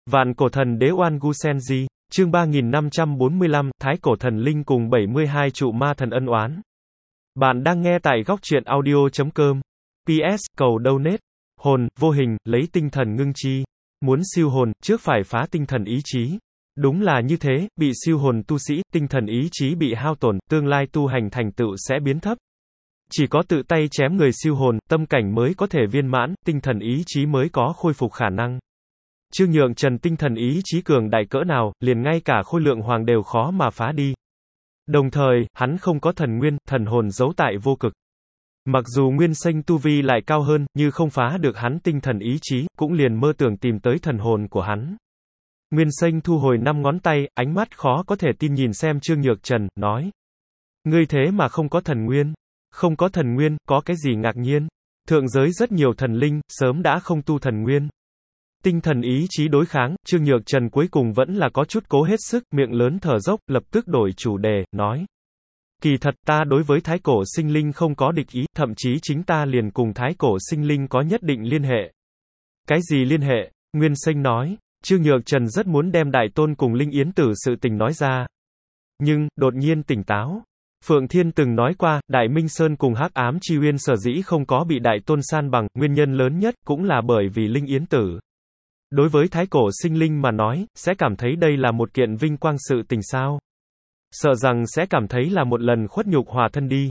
Vạn cổ thần đế Oan Gu Senji, chương 3545, Thái cổ thần linh cùng 72 trụ ma thần ân oán. Bạn đang nghe tại góc truyện audio.com. PS, cầu donate. Hồn, vô hình, lấy tinh thần ngưng chi. Muốn siêu hồn, trước phải phá tinh thần ý chí. Đúng là như thế, bị siêu hồn tu sĩ, tinh thần ý chí bị hao tổn, tương lai tu hành thành tựu sẽ biến thấp. Chỉ có tự tay chém người siêu hồn, tâm cảnh mới có thể viên mãn, tinh thần ý chí mới có khôi phục khả năng. Trương Nhượng Trần tinh thần ý chí cường đại cỡ nào, liền ngay cả khôi lượng hoàng đều khó mà phá đi. Đồng thời, hắn không có thần nguyên, thần hồn giấu tại vô cực. Mặc dù nguyên sinh tu vi lại cao hơn, như không phá được hắn tinh thần ý chí, cũng liền mơ tưởng tìm tới thần hồn của hắn. Nguyên sinh thu hồi 5 ngón tay, ánh mắt khó có thể tin nhìn xem Trương Nhược Trần, nói. Ngươi thế mà không có thần nguyên. Không có thần nguyên, có cái gì ngạc nhiên. Thượng giới rất nhiều thần linh, sớm đã không tu thần nguyên. Tinh thần ý chí đối kháng, Trương Nhược Trần cuối cùng vẫn là có chút cố hết sức, miệng lớn thở dốc, lập tức đổi chủ đề, nói. Kỳ thật ta đối với thái cổ sinh linh không có địch ý, thậm chí chính ta liền cùng thái cổ sinh linh có nhất định liên hệ. Cái gì liên hệ? Nguyên Sinh nói. Trương Nhược Trần rất muốn đem Đại Tôn cùng Linh Yến Tử sự tình nói ra. Nhưng, đột nhiên tỉnh táo. Phượng Thiên từng nói qua, Đại Minh Sơn cùng Hắc Ám Chi Uyên sở dĩ không có bị Đại Tôn san bằng, nguyên nhân lớn nhất cũng là bởi vì Linh Yến Tử. Đối với thái cổ sinh linh mà nói, sẽ cảm thấy đây là một kiện vinh quang sự tình sao. Sợ rằng sẽ cảm thấy là một lần khuất nhục hòa thân đi.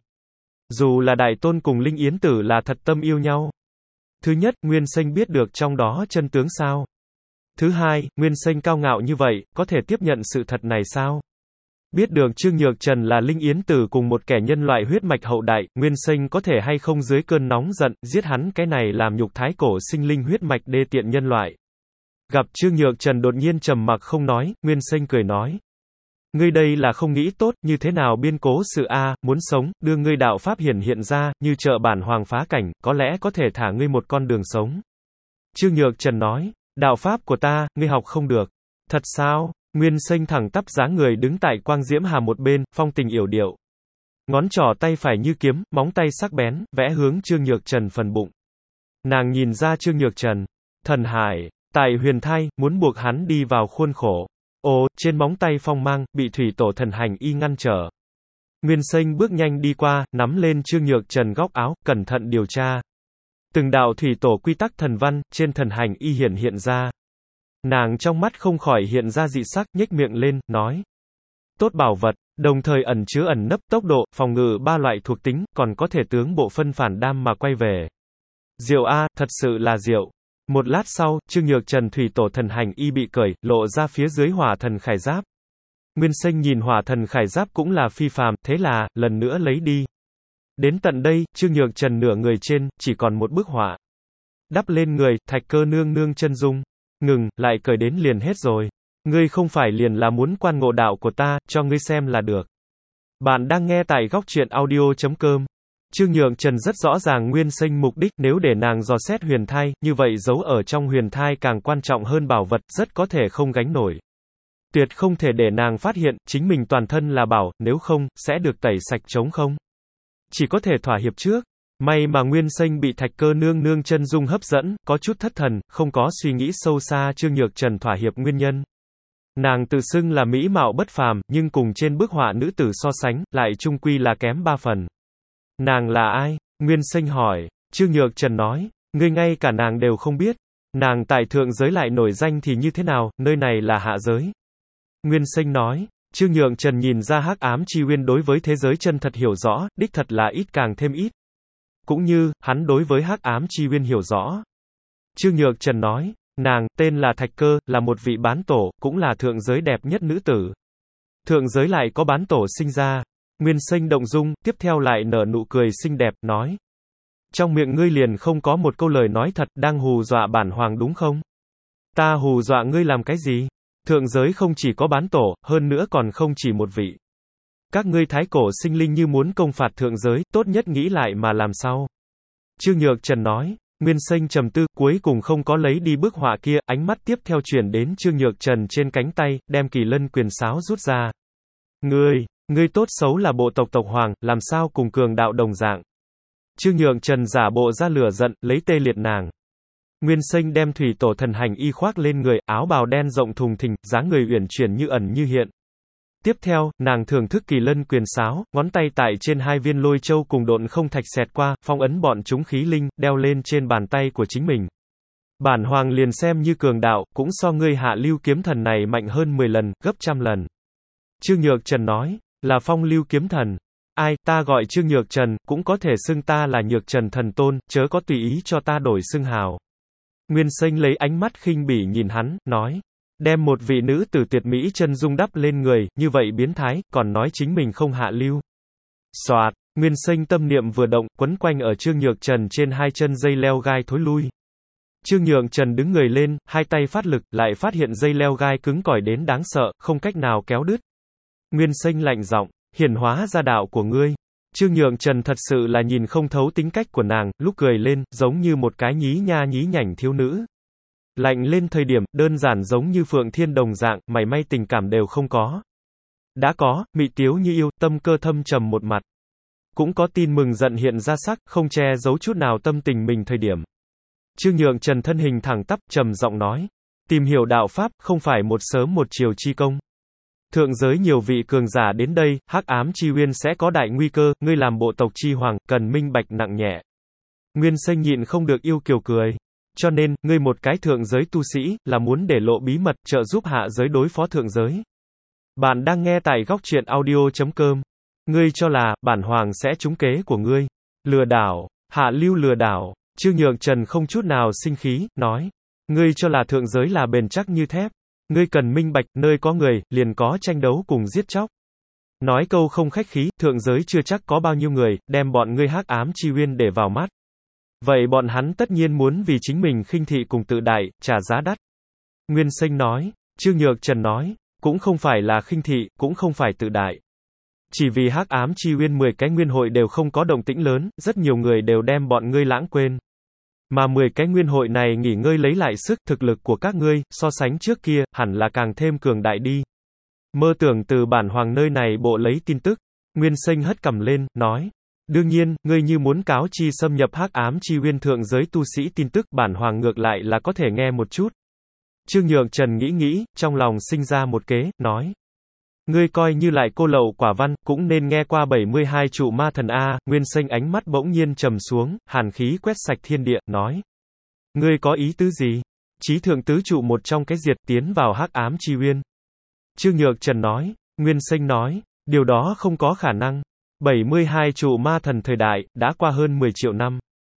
Dù là Đại Tôn cùng Linh Yến Tử là thật tâm yêu nhau. Thứ nhất, Nguyên Sinh biết được trong đó chân tướng sao. Thứ hai, Nguyên Sinh cao ngạo như vậy, có thể tiếp nhận sự thật này sao? Biết được Trương Nhược Trần là Linh Yến Tử cùng một kẻ nhân loại huyết mạch hậu đại, Nguyên Sinh có thể hay không dưới cơn nóng giận, giết hắn cái này làm nhục thái cổ sinh linh huyết mạch đê tiện nhân loại. Gặp Trương Nhược Trần đột nhiên trầm mặc không nói, Nguyên Sinh cười nói. Ngươi đây là không nghĩ tốt, như thế nào biên cố sự a, muốn sống, đưa ngươi đạo pháp hiện ra, như trợ bản hoàng phá cảnh, có lẽ có thể thả ngươi một con đường sống. Trương Nhược Trần nói, đạo pháp của ta, ngươi học không được. Thật sao? Nguyên Sinh thẳng tắp dáng người đứng tại Quang Diễm Hà một bên, phong tình yểu điệu. Ngón trỏ tay phải như kiếm, móng tay sắc bén, vẽ hướng Trương Nhược Trần phần bụng. Nàng nhìn ra Trương Nhược Trần. Thần hải. Tại huyền thai, muốn buộc hắn đi vào khuôn khổ. Ồ, trên móng tay phong mang, bị thủy tổ thần hành y ngăn trở. Nguyên Sinh bước nhanh đi qua, nắm lên Trương Nhược Trần góc áo, cẩn thận điều tra. Từng đạo thủy tổ quy tắc thần văn, trên thần hành y hiện ra. Nàng trong mắt không khỏi hiện ra dị sắc, nhếch miệng lên, nói. Tốt bảo vật, đồng thời ẩn chứa ẩn nấp tốc độ, phòng ngự 3 loại thuộc tính, còn có thể tướng bộ phân phản đam mà quay về. Diệu a, thật sự là diệu. Một lát sau, Trương Nhược Trần thủy tổ thần hành y bị cởi, lộ ra phía dưới hỏa thần khải giáp. Nguyên Sinh nhìn hỏa thần khải giáp cũng là phi phàm, thế là, lần nữa lấy đi. Đến tận đây, Trương Nhược Trần nửa người trên, chỉ còn một bức họa. Đắp lên người, Thạch Cơ nương nương chân dung. Ngừng, lại cởi đến liền hết rồi. Ngươi không phải liền là muốn quan ngộ đạo của ta, cho ngươi xem là được. Bạn đang nghe tại góc truyện audio.com. Trương Nhượng Trần rất rõ ràng Nguyên Sinh mục đích, nếu để nàng dò xét huyền thai, như vậy giấu ở trong huyền thai càng quan trọng hơn bảo vật, rất có thể không gánh nổi. Tuyệt không thể để nàng phát hiện, chính mình toàn thân là bảo, nếu không, sẽ được tẩy sạch trống không. Chỉ có thể thỏa hiệp trước. May mà Nguyên Sinh bị Thạch Cơ nương nương chân dung hấp dẫn, có chút thất thần, không có suy nghĩ sâu xa Trương Nhược Trần thỏa hiệp nguyên nhân. Nàng tự xưng là mỹ mạo bất phàm, nhưng cùng trên bức họa nữ tử so sánh, lại chung quy là kém 3 phần. Nàng là ai? Nguyên Sinh hỏi. Trương Nhược Trần nói, ngươi ngay cả nàng đều không biết. Nàng tại thượng giới lại nổi danh thì như thế nào, nơi này là hạ giới. Nguyên Sinh nói. Trương Nhược Trần nhìn ra Hắc Ám Chi Uyên đối với thế giới chân thật hiểu rõ, đích thật là ít càng thêm ít. Cũng như, hắn đối với Hắc Ám Chi Uyên hiểu rõ. Trương Nhược Trần nói, nàng, tên là Thạch Cơ, là một vị bán tổ, cũng là thượng giới đẹp nhất nữ tử. Thượng giới lại có bán tổ sinh ra. Nguyên Sinh động dung, tiếp theo lại nở nụ cười xinh đẹp, nói. Trong miệng ngươi liền không có một câu lời nói thật, đang hù dọa bản hoàng đúng không? Ta hù dọa ngươi làm cái gì? Thượng giới không chỉ có bán tổ, hơn nữa còn không chỉ một vị. Các ngươi thái cổ sinh linh như muốn công phạt thượng giới, tốt nhất nghĩ lại mà làm sao? Trương Nhược Trần nói. Nguyên Sinh trầm tư, cuối cùng không có lấy đi bức họa kia, ánh mắt tiếp theo chuyển đến Trương Nhược Trần trên cánh tay, đem Kỳ Lân quyền sáo rút ra. Ngươi tốt xấu là bộ tộc tộc hoàng, làm sao cùng cường đạo đồng dạng. Trương Nhượng Trần giả bộ ra lửa giận, lấy tê liệt nàng. Nguyên Sinh đem thủy tổ thần hành y khoác lên người, áo bào đen rộng thùng thình, dáng người uyển chuyển như ẩn như hiện. Tiếp theo, nàng thưởng thức kỳ lân quyền sáo, ngón tay tại trên hai viên lôi châu cùng độn không thạch xẹt qua, phong ấn bọn chúng khí linh, đeo lên trên bàn tay của chính mình. Bản hoàng liền xem như cường đạo, cũng so ngươi Hạ Lưu kiếm thần này mạnh hơn 10 lần, gấp trăm lần. Trương Nhược Trần nói, là Phong Lưu kiếm thần. Ai, ta gọi Trương Nhược Trần, cũng có thể xưng ta là Nhược Trần thần tôn, chớ có tùy ý cho ta đổi xưng hào. Nguyên Sinh lấy ánh mắt khinh bỉ nhìn hắn, nói, đem một vị nữ tử tuyệt mỹ chân dung đắp lên người, như vậy biến thái, còn nói chính mình không hạ lưu. Soạt, Nguyên Sinh tâm niệm vừa động, quấn quanh ở Trương Nhược Trần trên hai chân dây leo gai thối lui. Trương Nhược Trần đứng người lên, hai tay phát lực, lại phát hiện dây leo gai cứng cỏi đến đáng sợ, không cách nào kéo đứt. Nguyên Sinh lạnh giọng, hiển hóa ra đạo của ngươi. Trương Nhược Trần thật sự là nhìn không thấu tính cách của nàng, lúc cười lên, giống như một cái nhí nha nhí nhảnh thiếu nữ. Lạnh lên thời điểm, đơn giản giống như Phượng Thiên đồng dạng, mảy may tình cảm đều không có. Đã có, mị tiếu như yêu, tâm cơ thâm trầm một mặt. Cũng có tin mừng giận hiện ra sắc, không che giấu chút nào tâm tình mình thời điểm. Trương Nhược Trần thân hình thẳng tắp, trầm giọng nói, tìm hiểu đạo pháp, không phải một sớm một chiều chi công. Thượng giới nhiều vị cường giả đến đây, hắc ám chi uyên sẽ có đại nguy cơ, ngươi làm bộ tộc chi hoàng, cần minh bạch nặng nhẹ. Nguyên Sinh nhịn không được yêu kiều cười. Cho nên, ngươi một cái thượng giới tu sĩ, là muốn để lộ bí mật, trợ giúp hạ giới đối phó thượng giới. Bạn đang nghe tại góc truyện audio.com. Ngươi cho là, bản hoàng sẽ trúng kế của ngươi. Lừa đảo, Hạ Lưu lừa đảo. Trương Nhược Trần không chút nào sinh khí, nói. Ngươi cho là thượng giới là bền chắc như thép. Ngươi cần minh bạch, nơi có người, liền có tranh đấu cùng giết chóc. Nói câu không khách khí, thượng giới chưa chắc có bao nhiêu người, đem bọn ngươi hắc ám chi uyên để vào mắt. Vậy bọn hắn tất nhiên muốn vì chính mình khinh thị cùng tự đại, trả giá đắt. Nguyên Sinh nói, Trương Nhược Trần nói, cũng không phải là khinh thị, cũng không phải tự đại. Chỉ vì hắc ám chi uyên 10 cái nguyên hội đều không có động tĩnh lớn, rất nhiều người đều đem bọn ngươi lãng quên. Mà 10 cái nguyên hội này nghỉ ngơi lấy lại sức, thực lực của các ngươi, so sánh trước kia, hẳn là càng thêm cường đại đi. Mơ tưởng từ bản hoàng nơi này bộ lấy tin tức. Nguyên Sinh hất cằm lên, nói. Đương nhiên, ngươi như muốn cáo chi xâm nhập hắc ám chi uyên thượng giới tu sĩ tin tức, bản hoàng ngược lại là có thể nghe một chút. Trương Nhược Trần nghĩ, trong lòng sinh ra một kế, nói. Ngươi coi như lại cô lậu quả văn, cũng nên nghe qua 72 trụ ma thần A. Nguyên Sinh ánh mắt bỗng nhiên trầm xuống, hàn khí quét sạch thiên địa, nói. Ngươi có ý tứ gì? Chí thượng tứ trụ một trong cái diệt tiến vào hắc ám chi uyên. Trương Nhược Trần nói. Nguyên Sinh nói. Điều đó không có khả năng. 72 trụ ma thần thời đại, đã qua hơn 10 triệu năm.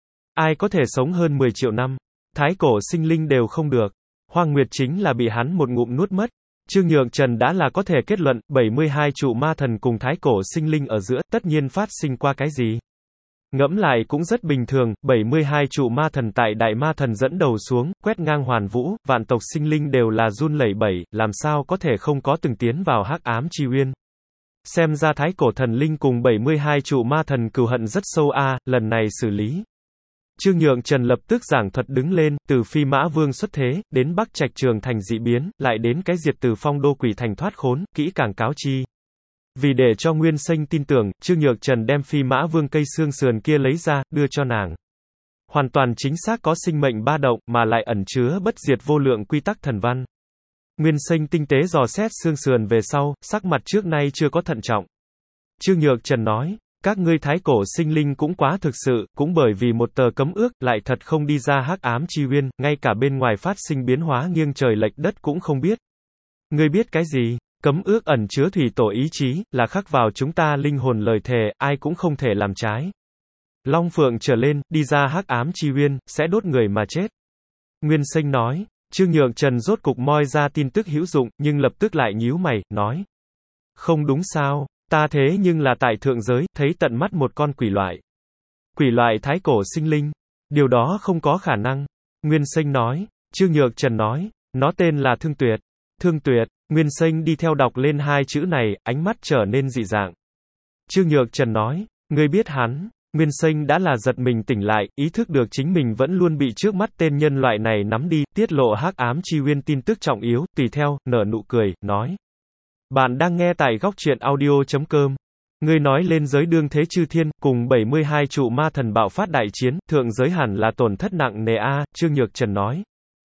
Ai có thể sống hơn 10 triệu năm? Thái cổ sinh linh đều không được. Hoang Nguyệt chính là bị hắn một ngụm nuốt mất. Trương Nhược Trần đã là có thể kết luận, 72 trụ ma thần cùng thái cổ sinh linh ở giữa, tất nhiên phát sinh qua cái gì? Ngẫm lại cũng rất bình thường, 72 trụ ma thần tại đại ma thần dẫn đầu xuống, quét ngang hoàn vũ, vạn tộc sinh linh đều là run lẩy bẩy, làm sao có thể không có từng tiến vào hắc ám chi uyên. Xem ra thái cổ thần linh cùng 72 trụ ma thần cừu hận rất sâu a, lần này xử lý. Trương Nhược Trần lập tức giảng thuật đứng lên, từ Phi Mã Vương xuất thế, đến Bắc Trạch Trường thành dị biến, lại đến cái diệt từ Phong Đô quỷ thành thoát khốn, kỹ càng cáo chi. Vì để cho Nguyên Sinh tin tưởng, Trương Nhược Trần đem Phi Mã Vương cây xương sườn kia lấy ra, đưa cho nàng. Hoàn toàn chính xác có sinh mệnh ba động, mà lại ẩn chứa bất diệt vô lượng quy tắc thần văn. Nguyên Sinh tinh tế dò xét xương sườn về sau, sắc mặt trước nay chưa có thận trọng. Trương Nhược Trần nói, các ngươi thái cổ sinh linh cũng quá thực sự, cũng bởi vì một tờ cấm ước, lại thật không đi ra hắc ám chi uyên, ngay cả bên ngoài phát sinh biến hóa nghiêng trời lệch đất cũng không biết. Ngươi biết cái gì? Cấm ước ẩn chứa thủy tổ ý chí, là khắc vào chúng ta linh hồn lời thề, ai cũng không thể làm trái. Long Phượng trở lên, đi ra hắc ám chi uyên, sẽ đốt người mà chết. Nguyên Sinh nói. Trương Nhược Trần rốt cục moi ra tin tức hữu dụng, nhưng lập tức lại nhíu mày, nói. Không đúng sao, ta thế nhưng là tại thượng giới, thấy tận mắt một con quỷ loại. Quỷ loại thái cổ sinh linh. Điều đó không có khả năng. Nguyên Sinh nói. Trương Nhược Trần nói. Nó tên là Thương Tuyệt. Thương Tuyệt. Nguyên Sinh đi theo đọc lên hai chữ này, ánh mắt trở nên dị dạng. Trương Nhược Trần nói. Ngươi biết hắn. Nguyên Sinh đã là giật mình tỉnh lại, ý thức được chính mình vẫn luôn bị trước mắt tên nhân loại này nắm đi, tiết lộ hắc ám chi uyên tin tức trọng yếu, tùy theo, nở nụ cười, nói. Bạn đang nghe tại góc truyện audio.com. Ngươi nói lên giới đương thế chư thiên, cùng 72 trụ ma thần bạo phát đại chiến, thượng giới hẳn là tổn thất nặng nề a, Trương Nhược Trần nói.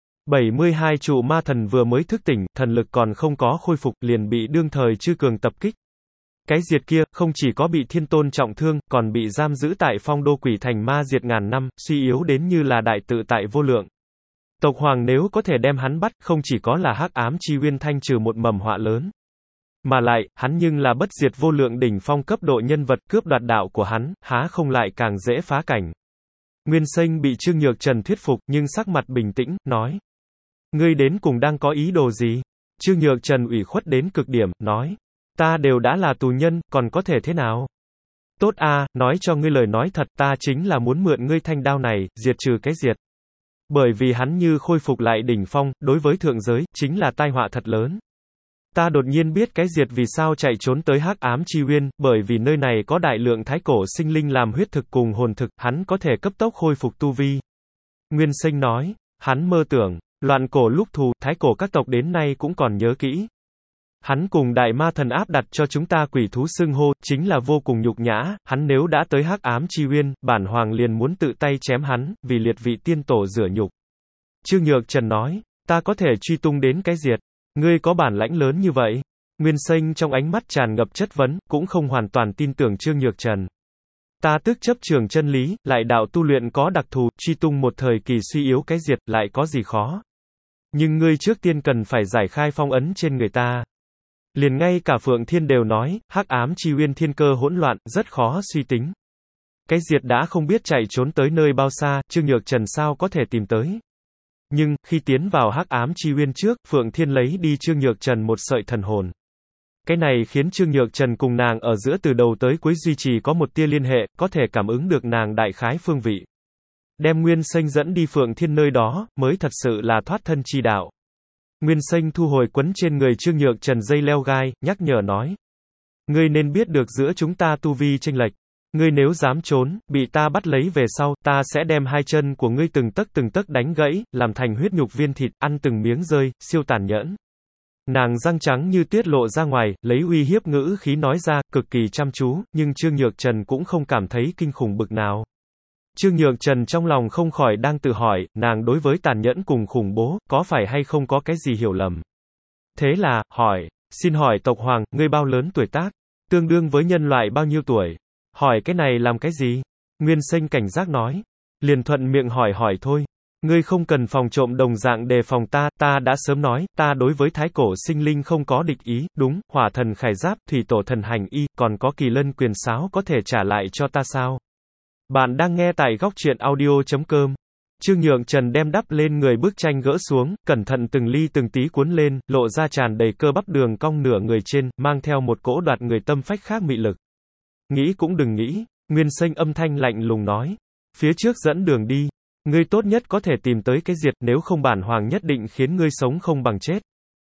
72 trụ ma thần vừa mới thức tỉnh, thần lực còn không có khôi phục, liền bị đương thời chư cường tập kích. Cái diệt kia, không chỉ có bị thiên tôn trọng thương, còn bị giam giữ tại phong đô quỷ thành ma diệt ngàn năm, suy yếu đến như là đại tự tại vô lượng. Tộc hoàng nếu có thể đem hắn bắt, không chỉ có là hắc ám chi uyên thanh trừ một mầm họa lớn. Mà lại, hắn nhưng là bất diệt vô lượng đỉnh phong cấp độ nhân vật, cướp đoạt đạo của hắn, há không lại càng dễ phá cảnh. Nguyên Sinh bị Trương Nhược Trần thuyết phục, nhưng sắc mặt bình tĩnh, nói. Ngươi đến cùng đang có ý đồ gì? Trương Nhược Trần ủy khuất đến cực điểm, nói. Ta đều đã là tù nhân, còn có thể thế nào? Tốt a, nói cho ngươi lời nói thật, ta chính là muốn mượn ngươi thanh đao này, diệt trừ cái diệt. Bởi vì hắn như khôi phục lại đỉnh phong, đối với thượng giới, chính là tai họa thật lớn. Ta đột nhiên biết cái diệt vì sao chạy trốn tới hắc ám chi uyên, bởi vì nơi này có đại lượng thái cổ sinh linh làm huyết thực cùng hồn thực, hắn có thể cấp tốc khôi phục tu vi. Nguyên Sinh nói, hắn mơ tưởng, loạn cổ lúc thù, thái cổ các tộc đến nay cũng còn nhớ kỹ. Hắn cùng đại ma thần áp đặt cho chúng ta quỷ thú xưng hô, chính là vô cùng nhục nhã, hắn nếu đã tới hắc ám chi uyên, bản hoàng liền muốn tự tay chém hắn, vì liệt vị tiên tổ rửa nhục. Trương Nhược Trần nói, ta có thể truy tung đến cái diệt. Ngươi có bản lãnh lớn như vậy? Nguyên Sinh trong ánh mắt tràn ngập chất vấn, cũng không hoàn toàn tin tưởng Trương Nhược Trần. Ta tức chấp trường chân lý, lại đạo tu luyện có đặc thù, truy tung một thời kỳ suy yếu cái diệt, lại có gì khó. Nhưng ngươi trước tiên cần phải giải khai phong ấn trên người ta. Liền ngay cả Phượng Thiên đều nói, hắc ám chi uyên thiên cơ hỗn loạn, rất khó suy tính. Cái diệt đã không biết chạy trốn tới nơi bao xa, Trương Nhược Trần sao có thể tìm tới. Nhưng, khi tiến vào hắc ám chi uyên trước, Phượng Thiên lấy đi Trương Nhược Trần một sợi thần hồn. Cái này khiến Trương Nhược Trần cùng nàng ở giữa từ đầu tới cuối duy trì có một tia liên hệ, có thể cảm ứng được nàng đại khái phương vị. Đem Nguyên Sinh dẫn đi Phượng Thiên nơi đó, mới thật sự là thoát thân chi đạo. Nguyên Sinh thu hồi quấn trên người Trương Nhược Trần dây leo gai, nhắc nhở nói. Ngươi nên biết được giữa chúng ta tu vi chênh lệch. Ngươi nếu dám trốn, bị ta bắt lấy về sau, ta sẽ đem hai chân của ngươi từng tấc đánh gãy, làm thành huyết nhục viên thịt, ăn từng miếng rơi, siêu tàn nhẫn. Nàng răng trắng như tuyết lộ ra ngoài, lấy uy hiếp ngữ khí nói ra, cực kỳ chăm chú, nhưng Trương Nhược Trần cũng không cảm thấy kinh khủng bực nào. Trương Nhược Trần trong lòng không khỏi đang tự hỏi, nàng đối với tàn nhẫn cùng khủng bố, có phải hay không có cái gì hiểu lầm. Thế là, hỏi, xin hỏi tộc hoàng, ngươi bao lớn tuổi tác? Tương đương với nhân loại bao nhiêu tuổi? Hỏi cái này làm cái gì? Nguyên Sinh cảnh giác nói. Liền thuận miệng hỏi thôi. Ngươi không cần phòng trộm đồng dạng đề phòng ta, ta đã sớm nói, ta đối với thái cổ sinh linh không có địch ý, đúng, hỏa thần khải giáp, thủy tổ thần hành y, còn có kỳ lân quyền sáo có thể trả lại cho ta sao? Bạn đang nghe tại góc truyện audio.com. Trương Nhược Trần đem đắp lên người bức tranh gỡ xuống, cẩn thận từng ly từng tí cuốn lên, lộ ra tràn đầy cơ bắp đường cong nửa người trên, mang theo một cỗ đoạt người tâm phách khác mị lực. Nghĩ cũng đừng nghĩ, Nguyên Sinh âm thanh lạnh lùng nói. Phía trước dẫn đường đi. Ngươi tốt nhất có thể tìm tới cái diệt, nếu không bản hoàng nhất định khiến ngươi sống không bằng chết.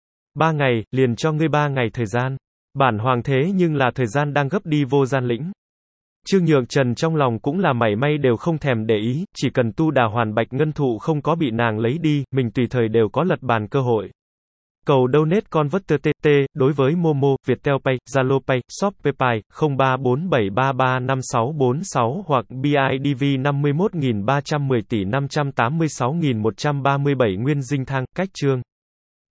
3 ngày, liền cho ngươi 3 ngày thời gian. Bản hoàng thế nhưng là thời gian đang gấp đi vô gian lĩnh. Trương Nhược Trần trong lòng cũng là mảy may đều không thèm để ý, chỉ cần tu đà hoàn bạch ngân thụ không có bị nàng lấy đi, mình tùy thời đều có lật bàn cơ hội. Cầu donate converter TT, đối với Momo, Viettel Pay, Zalo Pay, Shopee Pay, 0347335646 hoặc BIDV 51310 tỷ 586137 Nguyên Dinh Thang, cách chương.